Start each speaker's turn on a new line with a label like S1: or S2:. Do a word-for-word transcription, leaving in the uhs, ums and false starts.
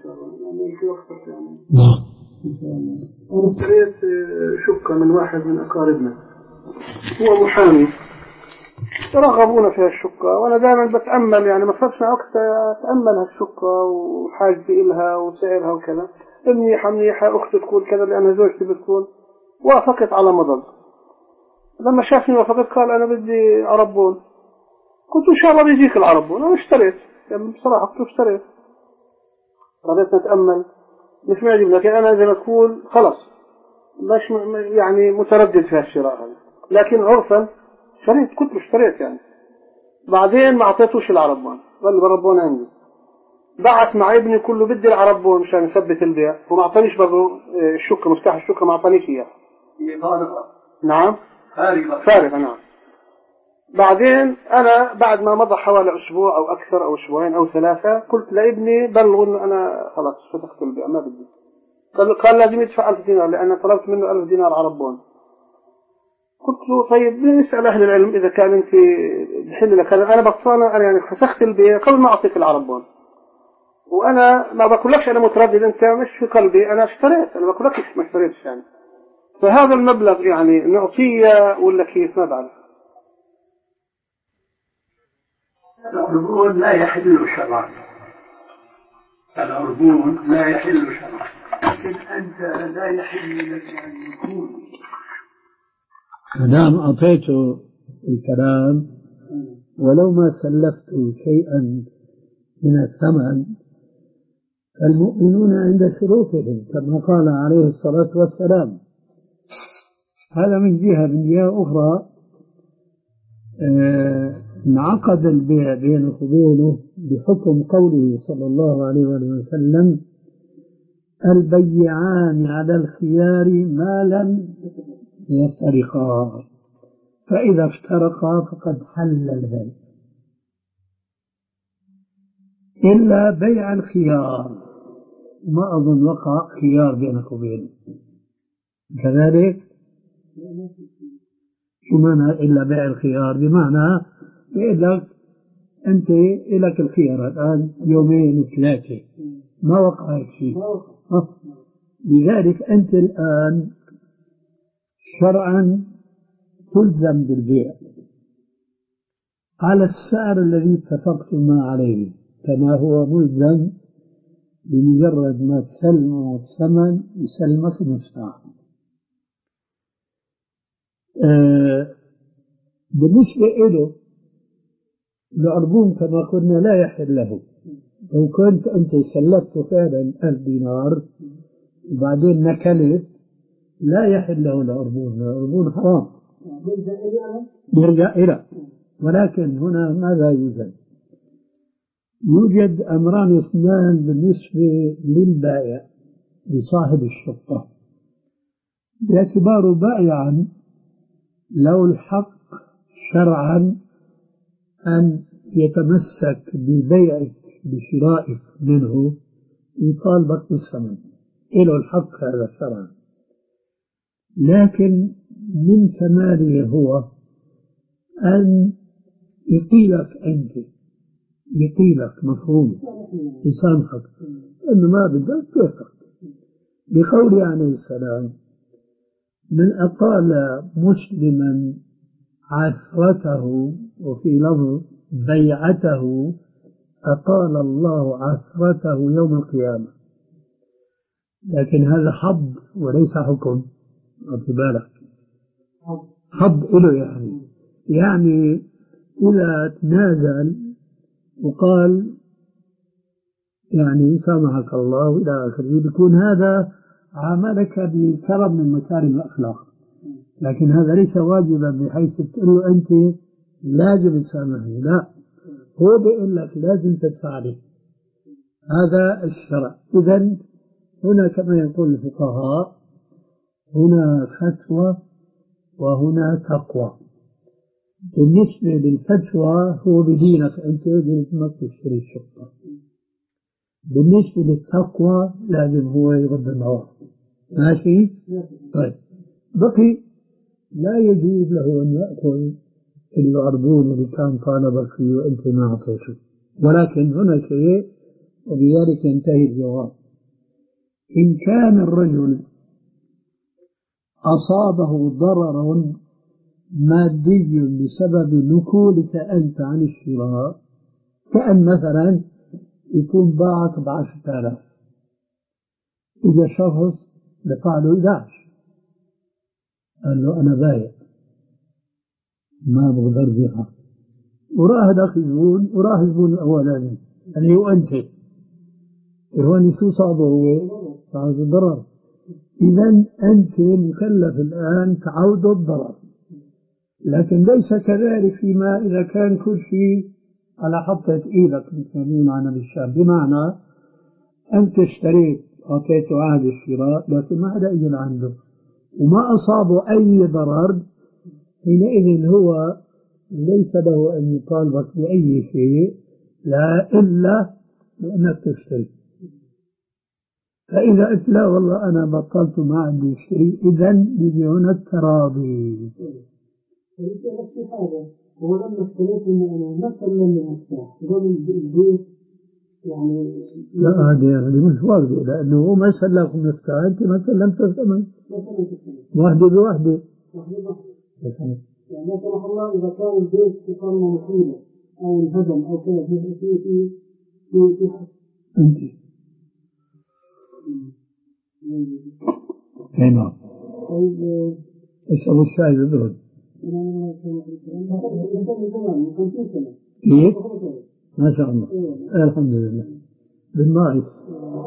S1: يعني في وقت يعني.
S2: نعم.
S1: أنا اشتريت شقة من واحد من أقاربنا، هو محامي، رغبونا فيها الشقة، وأنا دائما بتأمل يعني ما صرفش وقت أتأمل هالشقة وحاجتي إلها وسعرها وكذا، منيحة منيحة، أختي تقول كذا لأن زوجتي بتقول. وافقت على مضض. لما شافني وافقت قال أنا بدي عربون. قلت إن شاء الله بيجيك العربون. أنا اشتريت يعني بصراحة قلت اشتريت. بدأت نتأمل مش معجب، لكن أنا زي ما تقول خلاص مش يعني متردد في الشراء هذا، لكن عرفا اشتريت، كنت اشتريت يعني. بعدين ما أعطيتوش العربون، قال العربون عندي. بعت مع ابني كله بدي العربون مشان يثبت البيع، وما أعطانيش برضه الشقة، مفتاح الشقة ما أعطانيش إياه.
S3: فارغة.
S1: نعم.
S3: فارغة.
S1: فارغة نعم. بعدين أنا بعد ما مضى حوالي أسبوع أو أكثر أو أسبوعين أو ثلاثة قلت لابني بلغوا إنه أنا خلاص فتحت البيع ما بدي. قال قال لازم يدفع ألف دينار لأن طلبت منه ألف دينار عربون. قلت له طيب نسأل أهل العلم إذا كان أنت بحل لك أنا بطلنا أنا يعني فسخت البيع قبل ما أعطيك العربون. وأنا ما بقولكش أنا متردد، أنت مش في قلبي، أنا اشتريت، أنا بقولكش ما اشتريتش يعني. فهذا المبلغ يعني نعطيه ولا كيف ما بعرف.
S3: العربون لا يحل شرعا، العربون لا يحل شرعا، لكن أنت لا يحل لك أن يكون.
S2: دام أعطيته الكلام ولو ما سلفت شيئا من الثمن، المؤمنون عند شروطهم كما قال عليه الصلاة والسلام. هذا من جهة. من جهة أخرى انعقد البيع بينك وبينه بحكم قوله صلى الله عليه وسلم: البيعان على الخيار ما لم يفترقا، فإذا افترقا فقد حل البيع إلا بيع الخيار. ما أظن وقع خيار بينك وبينه كذلك. شو معنى إلا بيع الخيار؟ بمعنى يقول لك أنت لك الخيار الآن يومين ثلاثة ما وقع شيء، لذلك أنت الآن شرعا تلزم بالبيع على السعر الذي اتفقتما عليه، كما هو ملزم بمجرد ما تسلمه الثمن يسلمك المفتاح. آه بالنسبة إله العربون كما قلنا لا يحل له. لو كنت أنت سلفت فعلا ألف دينار وبعدين نكلت لا يحل له العربون، العربون حرام يرجع إلى. ولكن هنا ماذا يوجد؟ يوجد أمران اثنان بالنسبة للبائع لصاحب الشقة باعتباره بائعا، له الحق شرعا أن يتمسك ببيعك بشرائك منه يطالبك بالثمن، له الحق هذا شرعا. لكن من كماله هو أن يقيلك أنت، يقيلك مفهوم يسامحك أنه ما بدك كيفك، بقول عليه السلام: من أطال مسلما عثرته، وفي لفظ بيعته، أطال الله عثرته يوم القيامة. لكن هذا حظ وليس حكم، أخذ بالك، حظ إله يعني يعني إذا تنازل وقال يعني سامحك الله إلى آخره، بيكون هذا عاملك بكرم من مكارم الأخلاق، لكن هذا ليس واجبا بحيث تقول له أنت لازم تسامحني، لا، هو بيقول لك لازم تدفع لي، هذا الشرع. إذن هنا كما يقول الفقهاء هنا فتوى وهنا تقوى. بالنسبة للفتوى هو بدينك أنت لازم تشتري الشقة، بالنسبة للتقوى لازم هو يغض النظر. ماشي؟ طيب بقي لا يجوز له أن يأكل العربون اللي كان طالبك فيه وأنت ما أعطيته، ولكن هنا شيء وبذلك ينتهي الجواب. إن كان الرجل أصابه ضرر مادي بسبب نكولك أنت عن الشراء، كأن مثلا يكون باعك بعشرة آلاف، إذا شخص دفع له إحدى عشر قال له أنا بايع ما بقدر بيعها، وراه داخل زبون وراه زبون الأولاني اللي هو أنت، إخواني شو صابه هو؟ صابه ضرر. إذا أنت مكلف الآن تعوض الضرر، لكن ليس كذلك فيما إذا كان كل شيء على حطة إيدك مثل عنا بالشاب، بمعنى أنت اشتريت أعطيته عهد الشراء لكن ما حدا إجل عنده وما أصابه أي ضرر، حينئذ هو ليس له أن يطالبك بأي شيء لا إلا بأنك تشتري. فإذا قلت لا والله أنا بطلت ما عندي شيء، إذا يجي هنا التراضي.
S1: بس في حاجة، هو لما اشتريت إنه أنا ما سلمني المفتاح ضمن البيت يعني.
S2: لا هذه هذه مش واردة، لأنه هو ما سلمك المفتاح، أنت ما سلمته الثمن. واحدة بواحدة.
S1: واحدة بواحدة. يعني لا سمح الله إذا كان البيت في قرن مخيلة أو انهدم أو كذا في في في في في حق.
S2: أنت. أي نعم.
S1: طيب
S2: اشربوا الشاي بالبرد. كيف؟ ما شاء الله. الحمد لله. بالناقص.